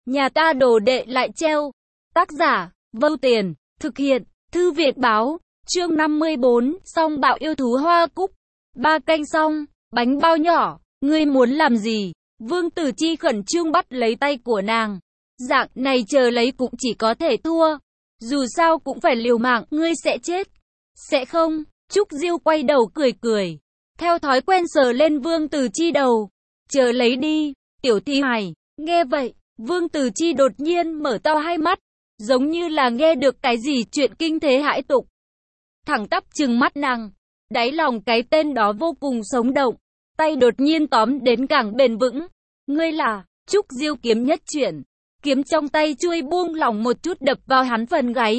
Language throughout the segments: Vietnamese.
Nhà ta đồ đệ lại treo. Tác giả, Vô Tiền, thực hiện, Thư Viện Báo, chương 54, song bạo yêu thú hoa cúc. Ba canh xong, bánh bao nhỏ, ngươi muốn làm gì? Vương Tử Chi khẩn trương bắt lấy tay của nàng. Dạng này chờ lấy cũng chỉ có thể thua. Dù sao cũng phải liều mạng, ngươi sẽ chết. Sẽ không? Trúc Diêu quay đầu cười cười. Theo thói quen sờ lên Vương Tử Chi đầu. Chờ lấy đi, tiểu thi hài. Nghe vậy, Vương Tử Chi đột nhiên mở to hai mắt. Giống như là nghe được cái gì chuyện kinh thế hãi tục. Thẳng tắp trừng mắt nàng. Đáy lòng cái tên đó vô cùng sống động. Tay đột nhiên tóm đến càng bền vững. Ngươi là? Trúc Diêu kiếm nhất chuyển. Kiếm trong tay chui buông lỏng một chút đập vào hắn phần gáy.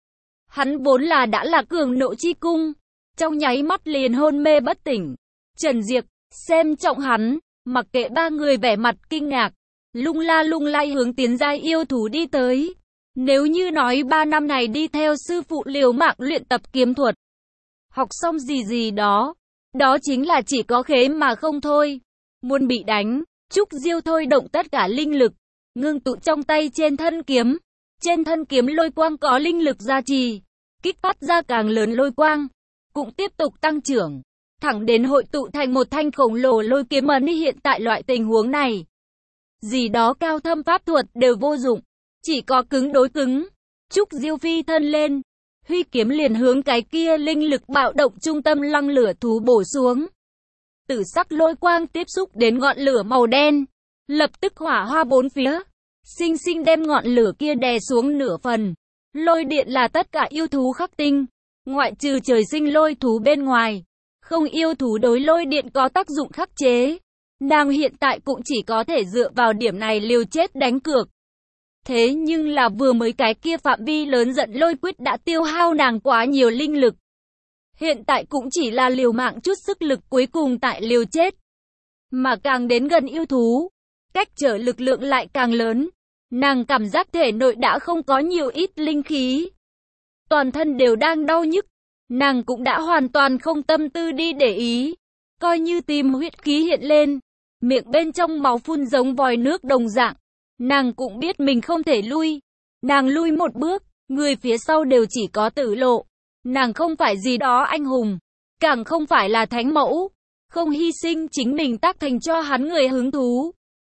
Hắn vốn là đã là cường nộ chi cung. Trong nháy mắt liền hôn mê bất tỉnh. Trần Diệp, xem trọng hắn. Mặc kệ ba người vẻ mặt kinh ngạc. Lung la lung lay hướng tiến giai yêu thú đi tới. Nếu như nói 3 năm này đi theo sư phụ liều mạng luyện tập kiếm thuật. Học xong gì đó. Đó chính là chỉ có khế mà không thôi. Muốn bị đánh, Trúc Diêu thôi động tất cả linh lực. Ngưng tụ trong tay trên thân kiếm. Trên thân kiếm lôi quang có linh lực gia trì. Kích phát ra càng lớn lôi quang. Cũng tiếp tục tăng trưởng. Thẳng đến hội tụ thành một thanh khổng lồ lôi kiếm ấn. Hiện tại loại tình huống này. Gì đó cao thâm pháp thuật đều vô dụng. Chỉ có cứng đối cứng. Trúc Diêu phi thân lên. Huy kiếm liền hướng cái kia linh lực bạo động trung tâm lăng lửa thú bổ xuống. Tử sắc lôi quang tiếp xúc đến ngọn lửa màu đen. Lập tức hỏa hoa bốn phía. Sinh sinh đem ngọn lửa kia đè xuống nửa phần. Lôi điện là tất cả yêu thú khắc tinh. Ngoại trừ trời sinh lôi thú bên ngoài. Không yêu thú đối lôi điện có tác dụng khắc chế. Nàng hiện tại cũng chỉ có thể dựa vào điểm này liều chết đánh cược. Thế nhưng là vừa mới cái kia phạm vi lớn giận lôi quyết đã tiêu hao nàng quá nhiều linh lực. Hiện tại cũng chỉ là liều mạng chút sức lực cuối cùng tại liều chết. Mà càng đến gần yêu thú, cách trở lực lượng lại càng lớn. Nàng cảm giác thể nội đã không có nhiều ít linh khí. Toàn thân đều đang đau nhức. Nàng cũng đã hoàn toàn không tâm tư đi để ý. Coi như tim huyết khí hiện lên. Miệng bên trong máu phun giống vòi nước đồng dạng. Nàng cũng biết mình không thể lui. Nàng lui một bước, người phía sau đều chỉ có tử lộ. Nàng không phải gì đó anh hùng, càng không phải là thánh mẫu. Không hy sinh chính mình tác thành cho hắn người hứng thú.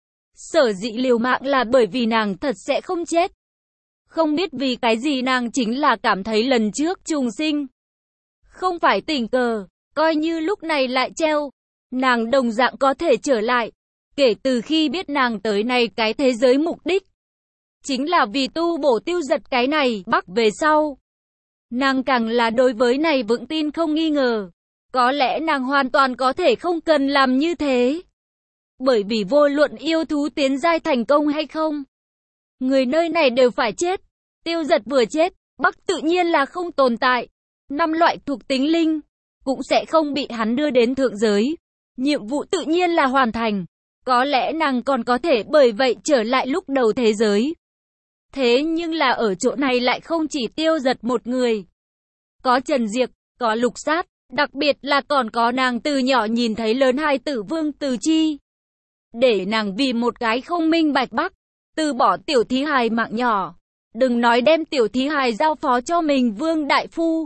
Sở dĩ liều mạng là bởi vì nàng thật sẽ không chết. Không biết vì cái gì nàng chính là cảm thấy lần trước trùng sinh. Không phải tình cờ, coi như lúc này lại treo. Nàng đồng dạng có thể trở lại. Kể từ khi biết nàng tới này cái thế giới mục đích. Chính là vì tu bổ tiêu giật cái này bắc về sau. Nàng càng là đối với này vững tin không nghi ngờ. Có lẽ nàng hoàn toàn có thể không cần làm như thế. Bởi vì vô luận yêu thú tiến giai thành công hay không. Người nơi này đều phải chết. Tiêu giật vừa chết, bắc tự nhiên là không tồn tại. 5 loại thuộc tính linh, cũng sẽ không bị hắn đưa đến thượng giới. Nhiệm vụ tự nhiên là hoàn thành. Có lẽ nàng còn có thể bởi vậy trở lại lúc đầu thế giới. Thế nhưng là ở chỗ này lại không chỉ tiêu giật một người. Có Trần Diệp, có Lục Sát, đặc biệt là còn có nàng từ nhỏ nhìn thấy lớn hai tử Vương Tử Chi. Để nàng vì một cái không minh bạch bắc, từ bỏ tiểu thí hài mạng nhỏ. Đừng nói đem tiểu thí hài giao phó cho mình Vương Đại Phu.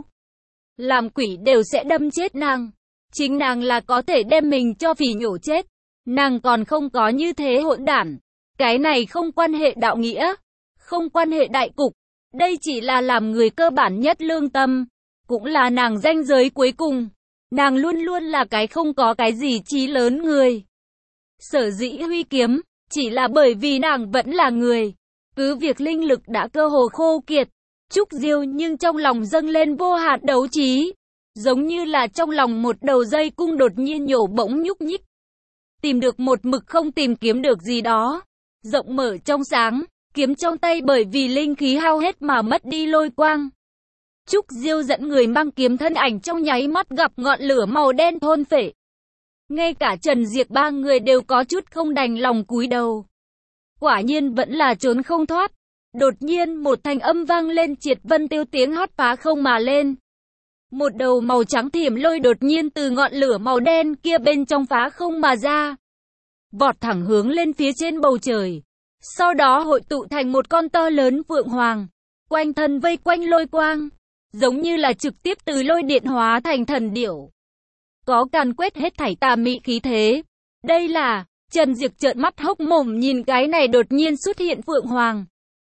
Làm quỷ đều sẽ đâm chết nàng. Chính nàng là có thể đem mình cho phỉ nhổ chết. Nàng còn không có như thế hỗn đản. Cái này không quan hệ đạo nghĩa, không quan hệ đại cục. Đây chỉ là làm người cơ bản nhất lương tâm. Cũng là nàng ranh giới cuối cùng. Nàng luôn luôn là cái không có cái gì chí lớn người. Sở dĩ huy kiếm, chỉ là bởi vì nàng vẫn là người. Cứ việc linh lực đã cơ hồ khô kiệt. Trúc Diêu nhưng trong lòng dâng lên vô hạn đấu trí. Giống như là trong lòng một đầu dây cung đột nhiên nhổ bỗng nhúc nhích. Tìm được một mực không tìm kiếm được gì đó. Rộng mở trong sáng, kiếm trong tay bởi vì linh khí hao hết mà mất đi lôi quang. Trúc Diêu dẫn người mang kiếm thân ảnh trong nháy mắt gặp ngọn lửa màu đen thôn phệ. Ngay cả Trần Diệp ba người đều có chút không đành lòng cúi đầu. Quả nhiên vẫn là trốn không thoát. Đột nhiên một thanh âm vang lên triệt vân tiêu tiếng hót phá không mà lên. Một đầu màu trắng thiểm lôi đột nhiên từ ngọn lửa màu đen kia bên trong phá không mà ra. Vọt thẳng hướng lên phía trên bầu trời. sau đó hội tụ thành một con to lớn phượng hoàng, quanh thân vây quanh lôi quang, giống như là trực tiếp từ lôi điện hóa thành thần điểu. Có càn quét hết thảy tà mị khí thế. Đây là, Trần Diệp trợn mắt hốc mồm nhìn cái này đột nhiên xuất hiện phượng hoàng.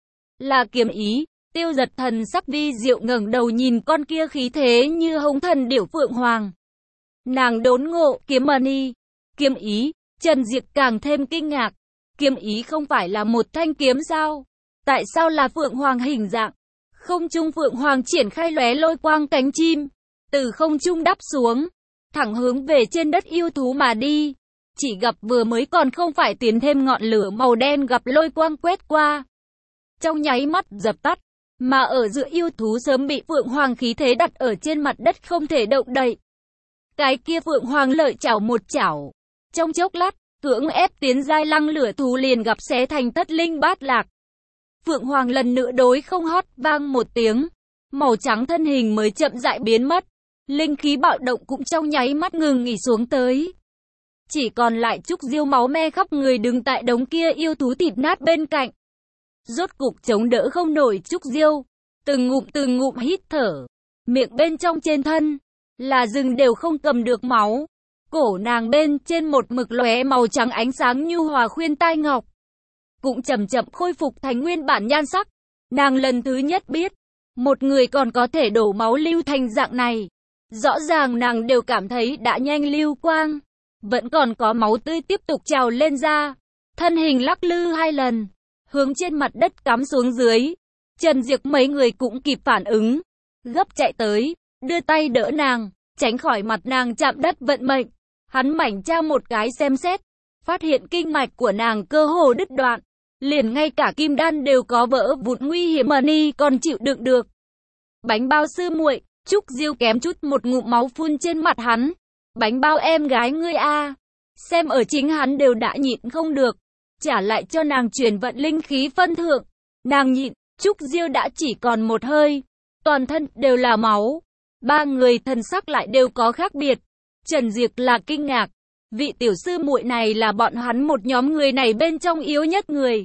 Là Kiếm Ý. Tiêu Giật thần sắc vi diệu ngẩng đầu nhìn con kia khí thế như hống thần điểu phượng hoàng. Nàng đốn ngộ, Kiếm Mani, Kiếm Ý. Trần Diệp càng thêm kinh ngạc. Kiếm Ý không phải là một thanh kiếm sao? Tại sao là phượng hoàng hình dạng? Không trung phượng hoàng triển khai lóe lôi quang cánh chim, từ không trung đáp xuống, thẳng hướng về trên đất yêu thú mà đi. Chỉ gặp vừa mới còn không phải tiến thêm ngọn lửa màu đen gặp lôi quang quét qua, trong nháy mắt dập tắt, mà ở giữa yêu thú sớm bị phượng hoàng khí thế đặt ở trên mặt đất không thể động đậy. Cái kia phượng hoàng lợi chảo một chảo, trong chốc lát, cưỡng ép tiến giai lăng lửa thú liền gặp xé thành thất linh bát lạc. Phượng hoàng lần nữa đối không hót vang một tiếng, màu trắng thân hình mới chậm rãi biến mất, linh khí bạo động cũng trong nháy mắt ngừng nghỉ xuống tới. Chỉ còn lại Trúc Diêu máu me khắp người đứng tại đống kia yêu thú thịt nát bên cạnh. Rốt cục chống đỡ không nổi Trúc Diêu, từng ngụm hít thở, miệng bên trong trên thân là rừng đều không cầm được máu. Cổ nàng bên trên một mực lóe màu trắng ánh sáng nhu hòa khuyên tai ngọc, cũng chậm chậm khôi phục thành nguyên bản nhan sắc. Nàng lần thứ nhất biết, một người còn có thể đổ máu lưu thành dạng này. Rõ ràng nàng đều cảm thấy đã nhanh lưu quang, vẫn còn có máu tươi tiếp tục trào lên ra. Thân hình lắc lư hai lần, hướng trên mặt đất cắm xuống dưới. Trần Diệp mấy người cũng kịp phản ứng, gấp chạy tới, đưa tay đỡ nàng, tránh khỏi mặt nàng chạm đất vận mệnh. Hắn mảnh tra một cái xem xét, phát hiện kinh mạch của nàng cơ hồ đứt đoạn, liền ngay cả kim đan đều có vỡ vụn nguy hiểm mà ni còn chịu đựng được. Bánh bao sư muội, Trúc Diêu kém chút một ngụm máu phun trên mặt hắn. Bánh bao em gái ngươi a, xem ở chính hắn đều đã nhịn không được, trả lại cho nàng truyền vận linh khí phân thượng. Nàng nhịn, Trúc Diêu đã chỉ còn một hơi, toàn thân đều là máu. Ba người thần sắc lại đều có khác biệt. Trần Diệp là kinh ngạc, vị tiểu sư muội này là bọn hắn một nhóm người này bên trong yếu nhất người.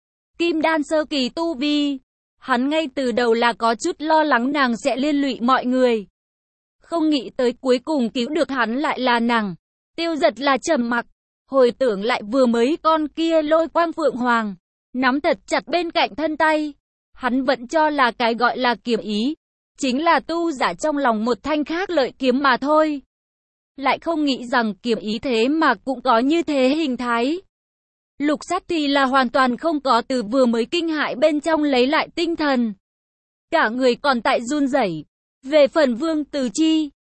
Kim đan sơ kỳ tu vi, hắn ngay từ đầu là có chút lo lắng nàng sẽ liên lụy mọi người. Không nghĩ tới cuối cùng cứu được hắn lại là nàng. Tiêu Giật là trầm mặc, hồi tưởng lại vừa mới con kia lôi quang phượng hoàng, nắm thật chặt bên cạnh thân tay. Hắn vẫn cho là cái gọi là kiếm ý, chính là tu giả trong lòng một thanh khác lợi kiếm mà thôi. Lại không nghĩ rằng kiếm ý thế mà cũng có như thế hình thái. Lục Sát thì là hoàn toàn không có, từ vừa mới kinh hãi bên trong lấy lại tinh thần. Cả người còn tại run rẩy. Về phần Vương Từ Chi,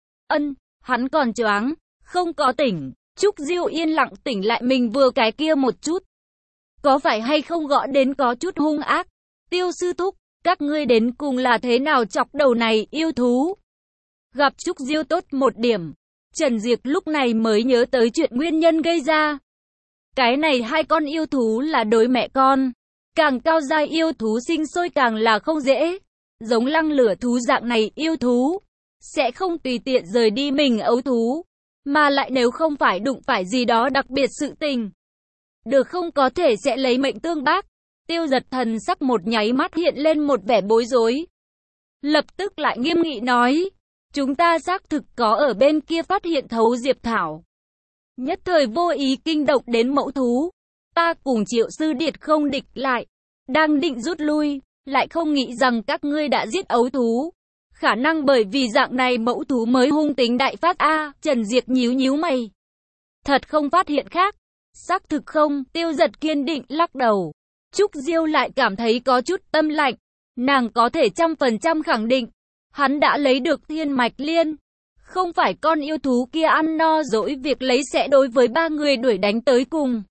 hắn còn choáng, không có tỉnh. Trúc Diêu yên lặng tỉnh lại mình vừa cái kia một chút. Có phải hay không gõ đến có chút hung ác? Tiêu sư thúc, các ngươi đến cùng là thế nào chọc đầu này yêu thú? Gặp Trúc Diêu tốt một điểm, Trần Diệp lúc này mới nhớ tới chuyện nguyên nhân gây ra. Cái này hai con yêu thú là đối mẹ con, càng cao giai yêu thú sinh sôi càng là không dễ. Giống lăng lửa thú dạng này yêu thú, sẽ không tùy tiện rời đi mình ấu thú, mà lại nếu không phải đụng phải gì đó đặc biệt sự tình, được không có thể sẽ lấy mệnh tương bác. Tiêu Giật thần sắc một nháy mắt hiện lên một vẻ bối rối. Lập tức lại nghiêm nghị nói, chúng ta xác thực có ở bên kia phát hiện thấu diệp thảo. Nhất thời vô ý kinh động đến mẫu thú. Ta cùng Triệu sư điệt không địch lại, đang định rút lui, lại không nghĩ rằng các ngươi đã giết ấu thú. Khả năng bởi vì dạng này mẫu thú mới hung tính đại phát a. Trần Diệp nhíu mày. Thật không phát hiện khác? Xác thực không? Tiêu Giật kiên định lắc đầu. Trúc Diêu lại cảm thấy có chút tâm lạnh. Nàng có thể 100% khẳng định, hắn đã lấy được thiên mạch liên. Không phải con yêu thú kia ăn no dỗi việc lấy sẽ đối với ba người đuổi đánh tới cùng.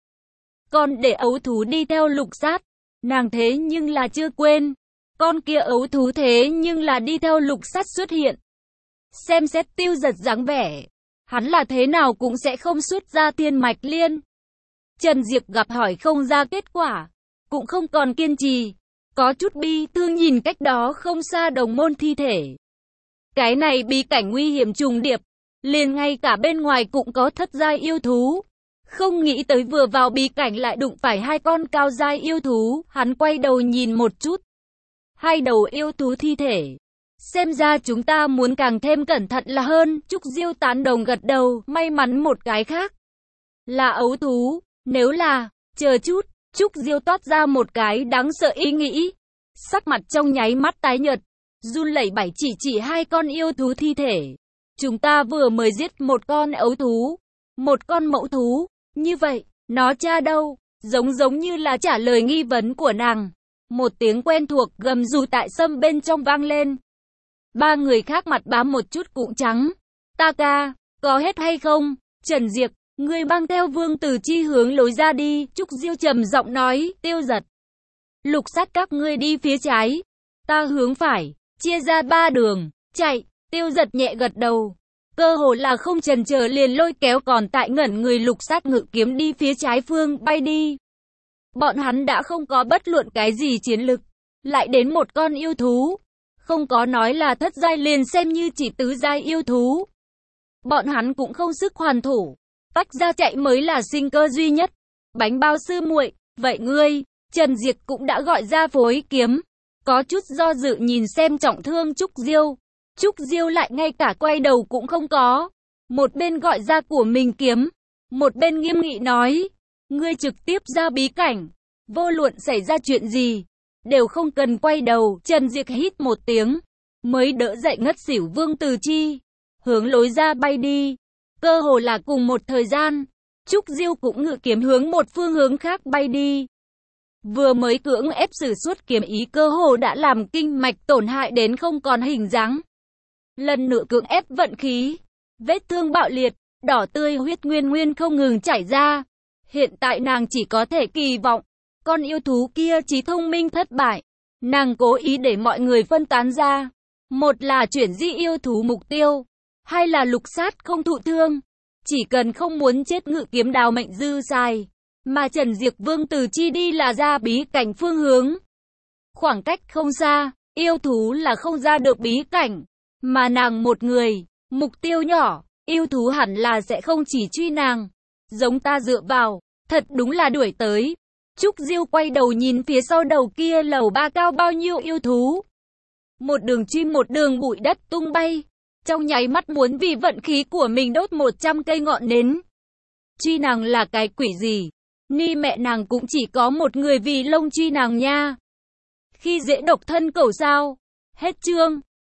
Còn để ấu thú đi theo Lục Sát, nàng thế nhưng là chưa quên. Con kia ấu thú thế nhưng là đi theo Lục Sát xuất hiện. Xem xét Tiêu Giật dáng vẻ, hắn là thế nào cũng sẽ không xuất ra thiên mạch liên. Trần Diệp gặp hỏi không ra kết quả, cũng không còn kiên trì, có chút bi thương nhìn cách đó không xa đồng môn thi thể. Cái này bí cảnh nguy hiểm trùng điệp, liền ngay cả bên ngoài cũng có thất giai yêu thú. Không nghĩ tới vừa vào bí cảnh lại đụng phải hai con cao giai yêu thú, hắn quay đầu nhìn một chút. Hai đầu yêu thú thi thể. Xem ra chúng ta muốn càng thêm cẩn thận là hơn, Trúc Diêu tán đồng gật đầu, may mắn một cái khác. Là ấu thú, nếu là, chờ chút, Trúc Diêu toát ra một cái đáng sợ ý nghĩ. Sắc mặt trong nháy mắt tái nhợt, run lẩy bẩy chỉ hai con yêu thú thi thể. Chúng ta vừa mới giết một con ấu thú, một con mẫu thú, như vậy, nó cha đâu? Giống như là trả lời nghi vấn của nàng. Một tiếng quen thuộc gầm rú tại sâm bên trong vang lên. Ba người khác mặt bám một chút cũng trắng. Ta ca, có hết hay không? Trần Diệp, ngươi mang theo Vương Tử Chi hướng lối ra đi. Trúc Diêu trầm giọng nói, Tiêu Giật. Lục Sát các ngươi đi phía trái. Ta hướng phải, chia ra ba đường, chạy. Tiêu Giật nhẹ gật đầu. Cơ hồ là không chần chờ liền lôi kéo còn tại ngẩn người Lục Sát ngự kiếm đi phía trái phương bay đi. Bọn hắn đã không có bất luận cái gì chiến lực. Lại đến một con yêu thú. Không có nói là thất giai liền xem như chỉ tứ giai yêu thú. Bọn hắn cũng không sức hoàn thủ. Tách ra chạy mới là sinh cơ duy nhất. Bánh bao sư muội, vậy ngươi, Trần Diệp cũng đã gọi ra phối kiếm. Có chút do dự nhìn xem trọng thương Trúc Diêu. Trúc Diêu lại ngay cả quay đầu cũng không có. Một bên gọi ra của mình kiếm. Một bên nghiêm nghị nói. Ngươi trực tiếp ra bí cảnh. Vô luận xảy ra chuyện gì. Đều không cần quay đầu. Trần Diệp hít một tiếng. Mới đỡ dậy ngất xỉu Vương Tử Chi. Hướng lối ra bay đi. Cơ hồ là cùng một thời gian. Trúc Diêu cũng ngự kiếm hướng một phương hướng khác bay đi. Vừa mới cưỡng ép sử xuất kiếm ý cơ hồ đã làm kinh mạch tổn hại đến không còn hình dáng. Lần nữa cưỡng ép vận khí. Vết thương bạo liệt. Đỏ tươi huyết nguyên không ngừng chảy ra. Hiện tại nàng chỉ có thể kỳ vọng. Con yêu thú kia trí thông minh thất bại. Nàng cố ý để mọi người phân tán ra. Một là chuyển di yêu thú mục tiêu. Hai là Lục Sát không thụ thương. Chỉ cần không muốn chết ngự kiếm đào mệnh dư xài. Mà Trần Diệp Vương Tử Chi đi là ra bí cảnh phương hướng. Khoảng cách không xa. Yêu thú là không ra được bí cảnh. Mà nàng một người. Mục tiêu nhỏ. Yêu thú hẳn là sẽ không chỉ truy nàng. Giống ta dựa vào. Thật đúng là đuổi tới. Trúc Diêu quay đầu nhìn phía sau đầu kia lầu ba cao bao nhiêu yêu thú. Một đường truy một đường bụi đất tung bay. Trong nháy mắt muốn vì vận khí của mình đốt 100 cây ngọn nến. Truy nàng là cái quỷ gì? Ni mẹ nàng cũng chỉ có một người vì lông truy nàng nha. Khi dễ độc thân cẩu sao? Hết chương.